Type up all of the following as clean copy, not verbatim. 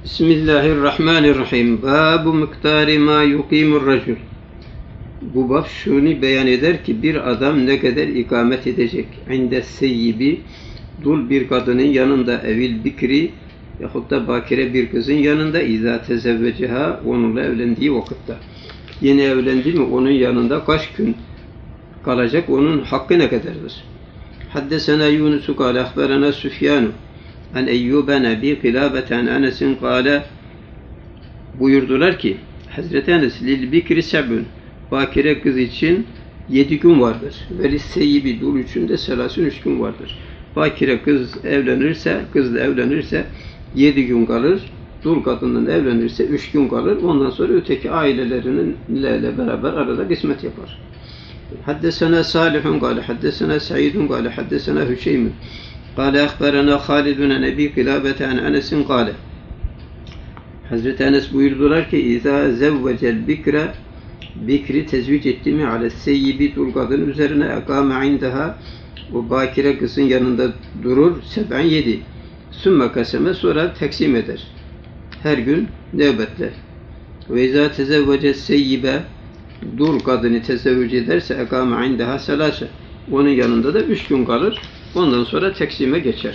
Bismillahirrahmanirrahim. Babu miktari ma yukimur racul. Bu bab şunu beyan eder ki bir adam ne kadar ikamet edecek. İnde seyyibi, dul bir kadının yanında, evil bikri yahut da bakire bir kızın yanında, izâ tezevveceha, onunla evlendiği vakitte. Yeni evlendi mi onun yanında kaç gün kalacak, onun hakkı ne kadardır? Haddesena Yunus kâle ahberena Süfyanu an Eyyuben Ebi Kilâbet an Enes'in kâle, buyurdular ki Hazreti Enes, lil bikri seb'ün, bakire kız için 7 gün vardır. Ve lisseyyibi, dul için de selasün 3 gün vardır. Bakire kızla evlenirse 7 gün kalır. Dul kadından evlenirse 3 gün kalır. Ondan sonra öteki aileleriyle beraber arada kısmet yapar. Haddesena Salihun kâle haddesena Sa'idun kâle haddesena Hüşeymün kâle ehberena Halidun an Ebi Kilâbete an Enes'in kâle. Hazreti Enes buyurdular ki İzâ zevvecel bikre, bikri tezvic etti mi ale seyyibi, dul kadın üzerine, ekâme indeha, bu bakire kızın yanında durur, 7. Sümme kaseme, sonra teksim eder. Her gün nöbetle. Ve izâ tezevvece seyyibe, dul kadını tezevvüc ederse ekâme indeha selâse, onun yanında da 3 gün kalır. Ondan sonra teksime geçer.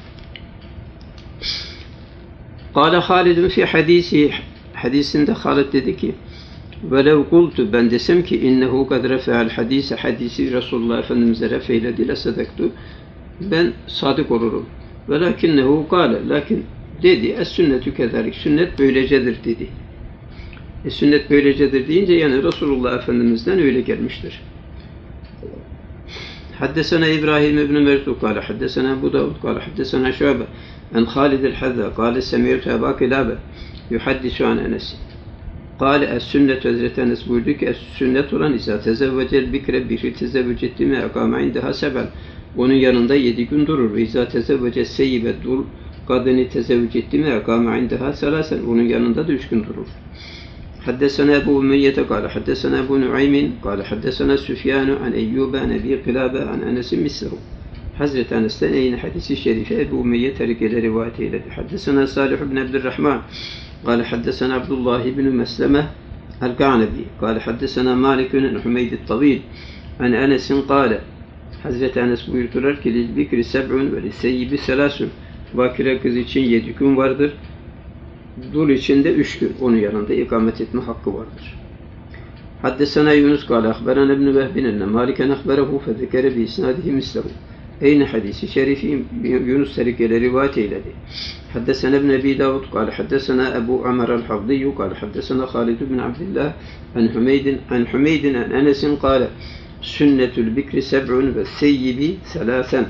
Kâle Halidun fi hadisi, hadisinde Halid dedi ki velev kultu, ben desem ki innehu kad refe'al hadise, hadisi Resulullah Efendimiz'e refe'yledi lesedektu, ben sadık olurum. Velakinnehu kâle, lakin dedi es sünnetü kezalik, sünnet böylecedir dedi. Sünnet böylecedir deyince yani Resulullah Efendimiz'den öyle gelmiştir. Haddesena İbrahim ibn Mertu kâle haddesena Ebu Davud kâle haddesena Şuabe en Halid el-Hazza kâle semiyetü Ebu Kilâbe yuhaddisu an Enes. Kâle es-sünnet, Hazreti Enes buyurdu ki es-sünnet olan izâ tezevvecel bikre, biri tezevvüc etti mi ekâme indeha sebel, onun yanında 7 gün durur. Ve izâ tezevvece seyyibe, dul kadını tezevvüc etti mi ekâme indeha selâsen, onun yanında da 3 gün durur. Haddesena Ebu Ümeyyete kâle haddesena Ebu Nu'aymin kâle haddesena Süfyanu an Eyyube an Ebi Kilâbe an Enes'in mislehu. Hazreti Enes'ten aynı hadisi şerife Ebu Ümeyye terikele rivayet eyledi. Haddesena Salih ibn Abdurrahman قال حدثنا عبد الله بن مسلمة الكعنبي قال حدثنا مالك عن حميد الطويل عن أنس قال Hazreti Enes buyurdular ki lil bikri seb'un ve lisseyyibi selasun, bakire kız için 7 gün vardır, dul için de 3 gün onun yanında ikamet etme hakkı vardır. Haddesena Yunus kâle ahberana ibn Vehbin enne Maliken ahberehu fezekere bi isnadihi mislehu. Aynı hadisi şerifi Yunus terikele rivayet eyledi. Haddesena ibn Ebi Davud kâle haddesena Ebu Ömer el-Havdiyu kâle haddesena Halid ibn Abdillah an Humeydin an Enes'in kâle sünnetül bikri seb'un ve seyyibi selâsen.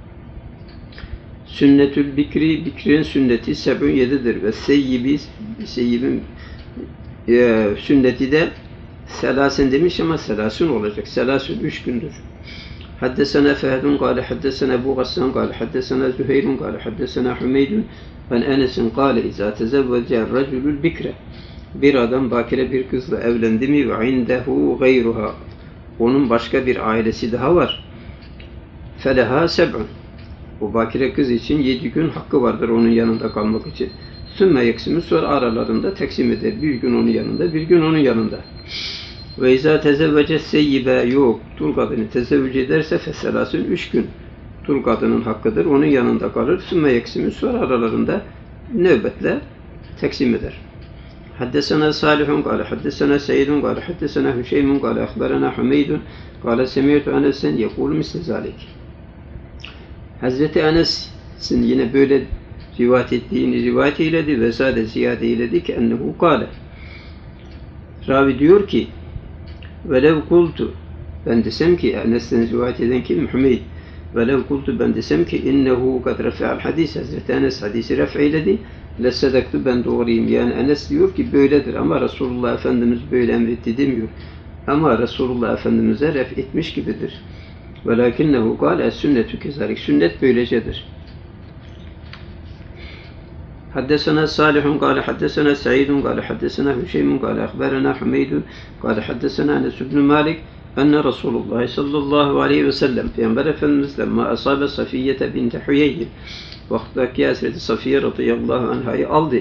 Sünnetül bikri, bikrin sünneti seb'un 7'dir ve seyyibin sünneti de selâsen demiş ama selâsün olacak. Selâsün 3 gündür. Haddesena Fehedun kâle haddesena Ebu Gassan kâle haddesena Züheyrun kâle haddesena Humeydun an Enes'in kâle izâ tezevvece racülül bikre, bir adam bakire bir kızla evlendi mi ve indehu gayruha, onun başka bir ailesi daha var, feleha seb'un, bu bakire kız için 7 gün hakkı vardır onun yanında kalmak için. Sümme yeksimi, sonra aralarında teksim eder. Bir gün onun yanında, bir gün onun yanında. Ve izâ tezevvece seyyibe, yok, dul kadını tezevvüc ederse feselasün 3 gün dul kadının hakkıdır, onun yanında kalır. Sümme yeksimi, sonra aralarında nöbetle teksim eder. Haddesena Salihun kâle haddesena Seyyidun kâle haddesena Hüşeymun kâle ehberena Humeydun kâle semiyetü Enes'en yekûl misle zâlik. Hazreti Enes'in yine böyle rivayet ettiğini rivayet eyledi ve zâde ziyade eyledi ki ennehu kâle. Ravi diyor ki velev kultu, ben desem ki, Enes'ten rivayet eden kim? Hümeyd. Velev kultu, ben desem ki innehu kad refe'al hadis, Hazreti Enes hadisi ref'eyledi, lesedektu, ben doğruyum. Yani Enes diyor ki böyledir ama Resulullah Efendimiz böyle emretti demiyor. Ama Resulullah Efendimiz'e ref etmiş gibidir. Velakinnehu kâle es-sünnetü kezalik, sünnet böylecedir. Haddesena Salihun kâle haddesena Sa'idun kâle haddesena Hüşeymün kâle ehberena Humeydun kâle haddesena Enes ibn Malik enne Resulullah sallallahu aleyhi ve sellem, Peygamber Efendimiz lemma asabe Safiyyete binte Hüyeyyin, vaktaki Hazreti Safiye radıyallahu anh'ı aldı.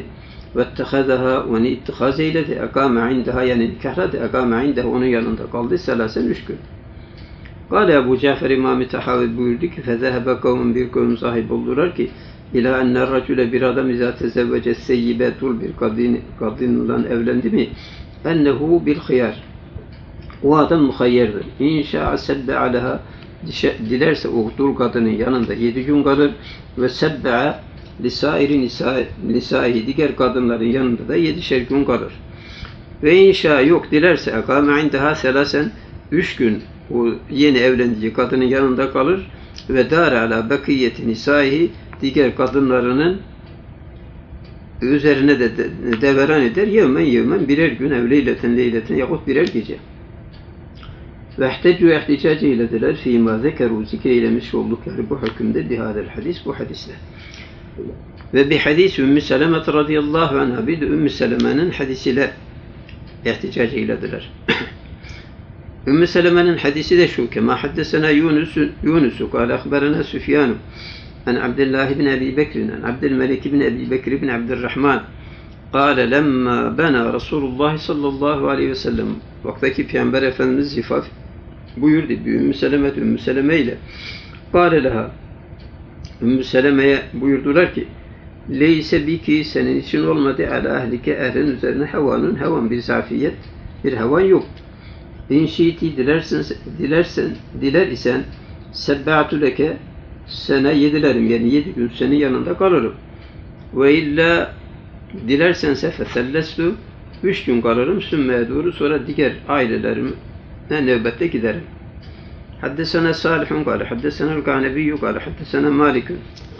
ve ettehazaha onu ittihaz eyledi. Ekame indaha yani nikahladı. Ekame indaha onun yanında kaldı. Selasen 3 gün. Kale Ebu Cafer İmam-ı Tahavi buyurdu ki fezehebe kavmin bir kavim sahip oldular ki ila enne racüle bir adam izâ tezevvece seyyibe dul bir kadınla evlendi mi ennehu bil hıyar. O adam muhayyerdir. İnşa'a sebbe aleha dilerse o dul kadının yanında 7 gün kalır ve sebbe'a lisairi nisai diğer kadınların yanında da 7'şer gün kalır. Ve inşa yok dilerse ekame indaha selasen 3 gün o yeni evlendiği kadının yanında kalır ve dar ala bakiyeti nisaihi diğer kadınlarının üzerine de deveran eder. Yevmen birer gün leyleten yahut birer gece. Ve ihticac eylediler fîmâ zekerû zikreylemiş oldukları bu hükümde bihâdel hadis bu hadisle. Ve bir hadis Ümmü Seleme radıyallahu anha bir de Ümmü Seleme'nin hadisiyle ihticac eylediler. Ümmü Seleme'nin hadisi de şu kema haddesena Yunus kâle ahberena Süfyanu an Abdullah ibn Ebi Bekir an Abdülmelik ibn Ebi Bekir ibn Abdurrahman kâle lemma bena Resulullah sallallahu aleyhi ve sellem vaktaki Peygamber Efendimiz zifaf buyurdu bir Ümmü Seleme ile kâle leha Ümmü Seleme'ye buyurdular ki leyse biki senin için olmadı ala ahlike ehlin üzerine hevan bir zafiyet bir hevan yok. İnşiiti diler isen sebba'tu leke sana 7'lerim yani 7 gün senin yanında kalırım. Ve illa dilersense fesellestu 3 gün kalırım sümmeye doğru sonra diğer ailelerime nöbette giderim. Haddesena Salihun kâle haddesena el-Kanebiyyü kâle haddesena Malikun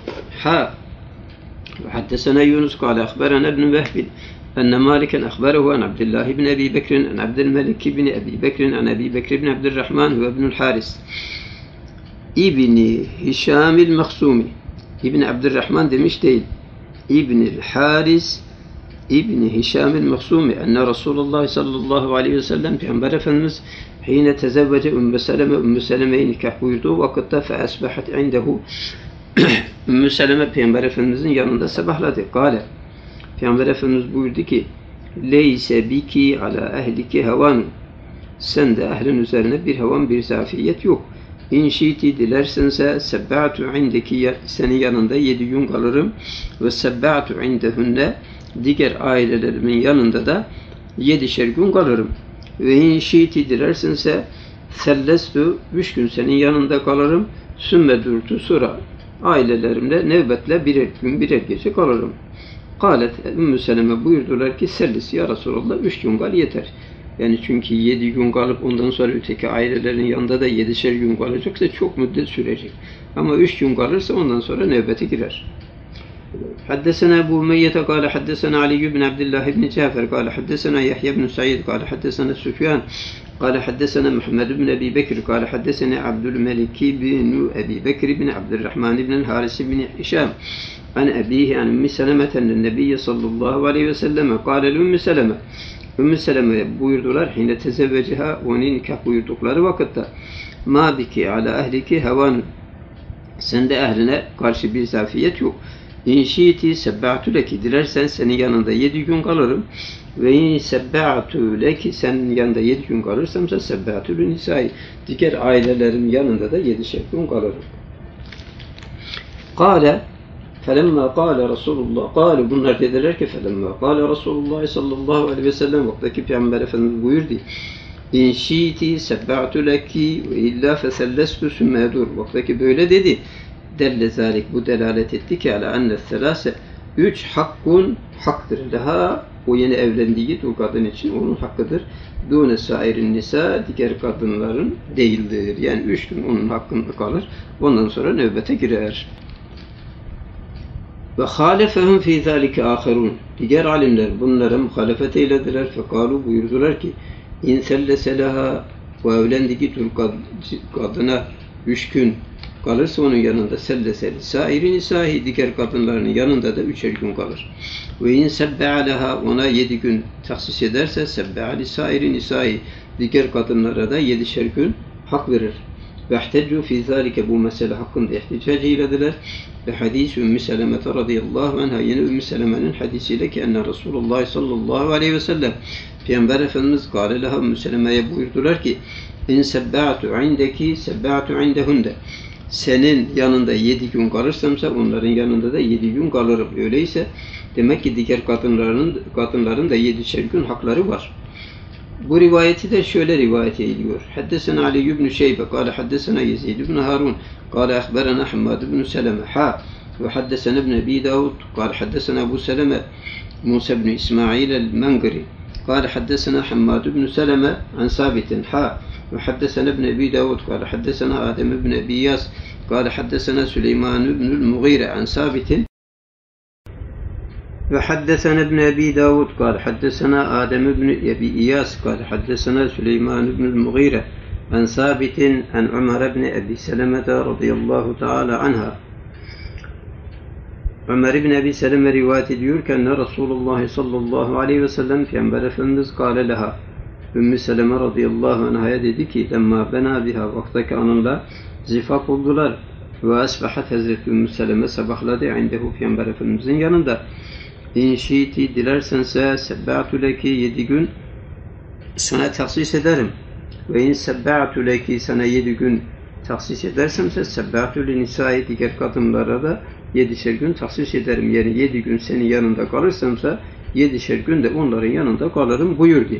haddesena Yunus kâle akhberana ibn Vehbin enne Maliken akhberahu an Abdullah ibn Ebi Bekrin an Abdülmelik ibn Ebi Bekrin an Ebi Bekir ibn Abdurrahman ve ibnül Haris İbni Hişamil Maksumi İbni Abdurrahman demiş değil İbnül Haris İbni Hişamil Maksumi enne Resulullah sallallahu aleyhi ve sellem Peygamber Efendimiz hine tezevvece Ümmü Seleme'yi nikah buyurduğu vakitte fe esbahat indehu Ümmü Seleme Peygamber Efendimizin yanında sabahladı. Kale Peygamber Efendimiz buyurdu ki leyse biki ala ehliki hevan sen de ehlin üzerine bir hevan bir zafiyet yok. İnşiti dilersense sebba'tu indeki senin yanında 7 gün kalırım ve sebba'tu indehunne diğer ailelerimin yanında da 7'şer gün kalırım. Ve inşiti dilersense sellestu 3 gün senin yanında kalırım sümme durtu sonra ailelerimle nöbetle birer gün birer gece kalırım. Kâlet Ümmü Seleme buyurdular ki sellis ya Resulallah 3 gün kal yeter. Yani çünkü 7 gün kalıp ondan sonra öteki ailelerin yanında da 7'şer gün kalacaksa çok müddet sürecek. Ama 3 gün kalırsa ondan sonra nöbete girer. Haddesena Ebu Umeyyete kâle haddesena Ali bin Abdullah ibn Cafer kâle haddesena Yahya ibn Said kâle haddesena Süfyan kâle haddesena Muhammed ibn Ebi Bekir kâle haddesena Abdülmelik ibn Ebi Bekir ibn Abdurrahman ibn Haris ibn Hişam an ebihi an Ümmü Seleme'ten Nebiyye sallallahu aleyhi ve selleme kâle Ümmü Seleme Ümmü Seleme buyurdular hine tezevveciha onu nikah buyurdukları vakitte ma biki ala ehliki hevan sende ehline karşı bir zafiyet yok. İnşiti sebba'tu leki dilersen senin yanında 7 gün kalırım ve in sebba'tu leki senin yanında 7 gün kalırsamsa sebba'tu nisai diğer ailelerin yanında da 7'şer gün kalırım. Kâle felemma kâle Resulullah kâle bunlar dediler ki felemma kâle Resulullah sallallahu aleyhi ve sellem vaktaki Peygamber Efendimiz buyurdu İnşiti sebba'tu leki ve illa fesellestu sümme dur vaktaki böyle dedi. Delle zalik bu delalet etti ki ala enne selase 3 haktır. Daha o yeni evlendiği o kadın için onun hakkıdır. Dûne sairin nisa diğer kadınların değildir. Yani 3 gün onun hakkında kalır. Ondan sonra nöbete girer. Ve halefehum fî zâlike âherûn. Diğer alimler bunlara muhalefet eylediler. Fekalu buyurdular ki in selleselaha o evlendiği kadına 3 gün kalırsa onun yanında selleseli sairi nisahi diğer kadınların yanında da 3'er gün kalır. Ve in sebbe'aleha ona 7 gün tahsis ederse sebbe'ali sairi nisahi diğer kadınlara da 7'şer gün hak verir. Vehteccu fi zâlike bu mesele hakkında ihticac eylediler. Ve hadis Ümmü Seleme radıyallahu anha yine Ümmü Seleme'nin hadisiyle ki enne Resulullah sallallahu aleyhi ve sellem Peygamber Efendimiz kâle leha Ümmü Seleme'ye buyurdular ki İn sebba'tu indeki sebba'tu indehunde senin yanında 7 gün kalırsamsa onların yanında da 7 gün kalırım. Öyleyse demek ki diğer kadınların da 7'şer gün hakları var. Bu rivayeti de şöyle rivayet ediliyor. Haddesena Ali ibn Şeybe kâle haddesena Yezid ibn Harun kâle ehberena Hammad ibn Seleme ve haddesena ibn Ebi Davud kâle haddesena Ebu Seleme Musa ibn İsmail el-Mengri kâle haddesena Hammad ibn Seleme an Sabitin ve haddesena ibn Ebi Davud kâle haddesena Adem ibn Ebi Iyas kâle haddesena Süleyman ibn el-Mughire an Sabitin وحدثنا ابن أبي داود قال حدثنا آدم بن أبي إياس قال حدثنا سليمان بن المغيرة عن ثابت عن عمر بن أبي سلمة رضي الله تعالى عنها Ömer ibn Ebi Seleme rivayet ediyor ki Resulullah sallallahu aleyhi ve sellem Peygamber Efendimiz kâle leha Ümmü Seleme radıyallahu anh'a dedi ki lemma bena biha vaktaki anında zifaf oldular ve asbahat Hazreti Ümmü Seleme sabahladı indehu Peygamber Efendimizin yanında İnşiti dilersense sebba'tu leki 7 gün sana tahsis ederim. Ve in sebba'tu leki sana 7 gün tahsis edersemse sebba'tu li nisai diğer kadınlara da 7'şer gün tahsis ederim. Yani 7 gün senin yanında kalırsamsa 7'şer gün de onların yanında kalırım buyurdu.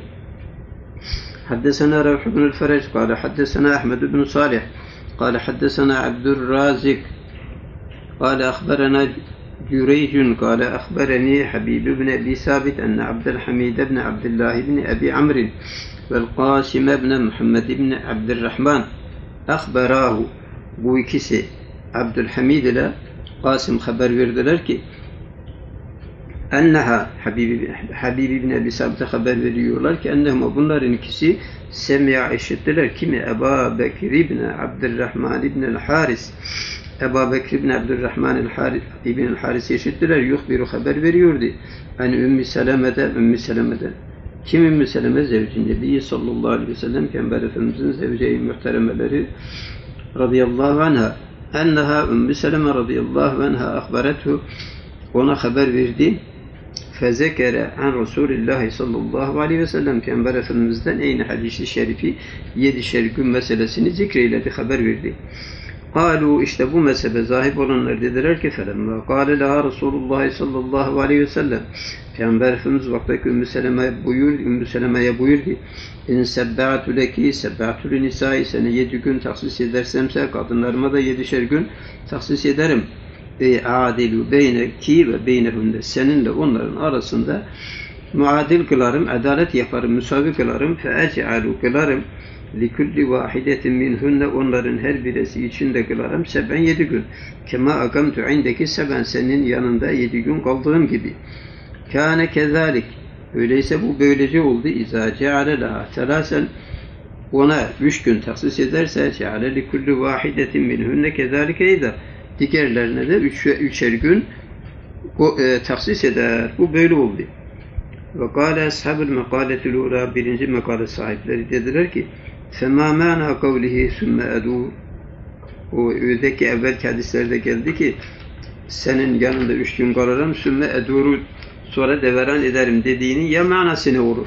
Haddesena Revh ibn el-Ferec kâle haddesena Ahmed ibn Salih kâle haddesena Abdurrazik kâle akhberena جريج قال أخبرني حبيب بن أبي ثابت أن عبد الحميد بن عبد الله بن أبي عمرو والقاسم بن محمد بن عبد الرحمن أخبراه bu ikisi Abdülhamid ile Kasım haber verdiler ki enneha Habibi bin Ebi Sabit'e haber veriyorlar ki ennehum bunların ikisi semi'a işittiler kimi Ebu Bekir ibn Abdurrahman ibn el-Haris Ebu Bekir ibn Abdurrahman ibn el-Haris işittiler yuhbiru haber veriyordu yani Ümmü Seleme'den kim Ümmü Seleme zevcin Nebi sallallahu aleyhi ve sellem Peygamber Efendimizin zevceyi muhteremeleri radıyallahu anha enneha Ümmü Seleme radıyallahu anha ahbarethu ona haber verdi fezekere an Resulullah sallallahu aleyhi ve sellem Peygamber Efendimiz'den aynı hadis-i şerifi 7'şer gün meselesini zikreyledi haber verdi. Kalu işte bu mezhebe zahip olanlar dediler ki felemma kâle leha Resulullah sallallahu aleyhi ve sellem Peygamber Efendimiz vaktaki Ümmü Seleme'ye buyurdu in sebba'tu leki sebba'tu li nisai seni 7 gün tahsis edersemse kadınlarıma da 7'şer gün tahsis ederim. Adilu beyneki ve beynehunde seninle onların arasında muadil kılarım, adalet yaparım, müsavi kılarım, fe'ec'alu kılarım likulli vahidetin minhunne onların her birisi içinde kılarım 7 gün. Kema akamtu indeki seben senin yanında 7 gün kaldığım gibi. Kâne kezalik. Öyleyse bu böylece oldu. İzâ ceale laha telâsen ona 3 gün tahsis ederse ceale likulli vahidetin minhunne kezalike eyda. Diğerlerine de 3'er gün tahsis eder. Bu böyle oldu. Ve kâle ashabul mekâletul ula birinci mekâle sahipleri dediler ki فَمَا مَانَا قَوْلِهِ ثُمَّ اَدُورُ o ödeki evvelki hadislerde geldi ki senin yanında 3 gün kalırım sümme eduru sonra deveran ederim dediğinin ya manası ne olur?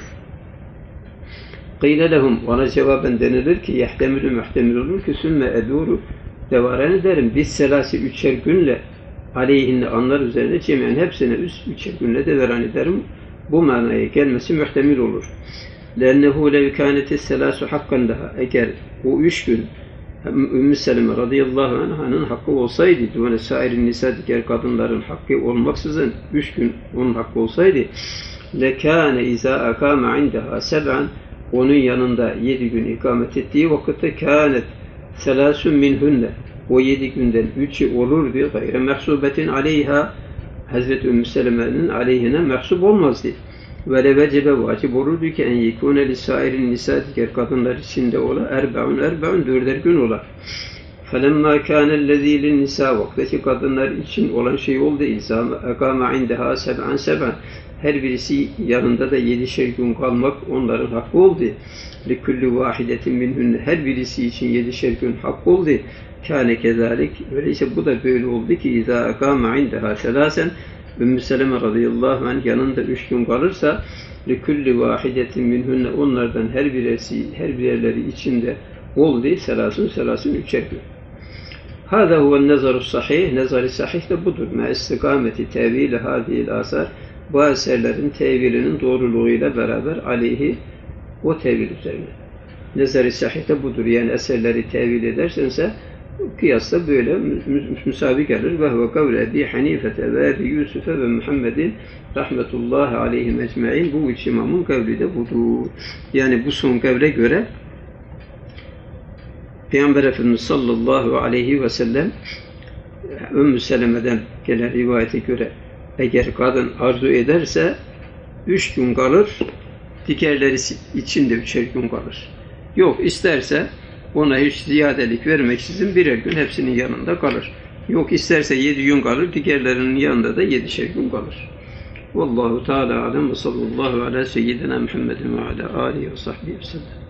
Qîle lehum ona cevaben denilir ki yehtemilü muhtemil olur ki sümme eduru deveran ederim biz selası 3'er günle aleyhinne anlar üzerine cemiyen hepsine 3'er günle deveran ederim bu manaya gelmesi muhtemil olur. لأنه لو كانت الثلاث حقا لها eğer o 3 gün Ümmü Seleme radıyallahu anh'ın hakkı olsaydı duvane sairin nisa diğer kadınların hakkı olmaksızın 3 gün onun hakkı olsaydı lekâne izâ akâme indeha seb'an onun yanında 7 gün ikamet ettiği vakitte kânet selâsün minhunne o 7 günden 3'ü olurdu gayre mehsubetin aleyha Hazreti Ümmü Seleme'nin aleyhine mehsub olmazdı. Ve le vecebe vacip olurdu ki en yekûne li sairin nisa diğer kadınlar içinde ola erbe'un 4'er gün ola. فَلَمَّا كَانَ الَّذ۪ي لِلنِّسَى Vaktaki kadınlar için olan şey oldu. اَقَامَ عِنْدَهَا سَبْعًا سَبْعًا Her birisi yanında da 7'şer gün kalmak onların hakkı oldu. لِكُلِّ وَاحِدَةٍ مِنْهُنَّ Her birisi için 7'şer gün hakkı oldu. Kâne kezalik. Öyleyse bu da böyle oldu ki اِذَا اَقَامَ عِنْدَهَا سَلَاسًا Ümmü Seleme radıyallahu anh yanında 3 gün kalırsa لِكُلِّ وَاحِدَةٍ مِنْهُنَّ Onlardan her birerleri içinde oldu. Selasun 3'er gün. Hâzâ huvel nezarus sahih. Nezar-ı sahih de budur. Me istikameti tevîli hâzîl asar. Bu eserlerin tevilinin doğruluğuyla beraber aleyhi o tevil üzerine. Nezar-ı sahih de budur. Yani eserleri tevil edersense kıyasla böyle müsavi gelir. Ve huve kavle Ebi Hanifete ve Ebi Yusuf'e ve Muhammedin rahmetullahi aleyhim ecmaîn. Bu üç imamın kavli de budur. Yani bu son kavle göre Peygamber Efendimiz sallallahu aleyhi ve sellem Ümmü Seleme'den gelen rivayete göre eğer kadın arzu ederse 3 gün kalır, diğerleri için de 3'er gün kalır. Yok isterse ona hiç ziyadelik vermeksizin birer gün hepsinin yanında kalır. Yok isterse 7 gün kalır, diğerlerinin yanında da 7'şer gün kalır. Vallahu Teala alem ve sallallahu ala seyyidina Muhammedin ve ala alihi ve sahbihi ve sellem.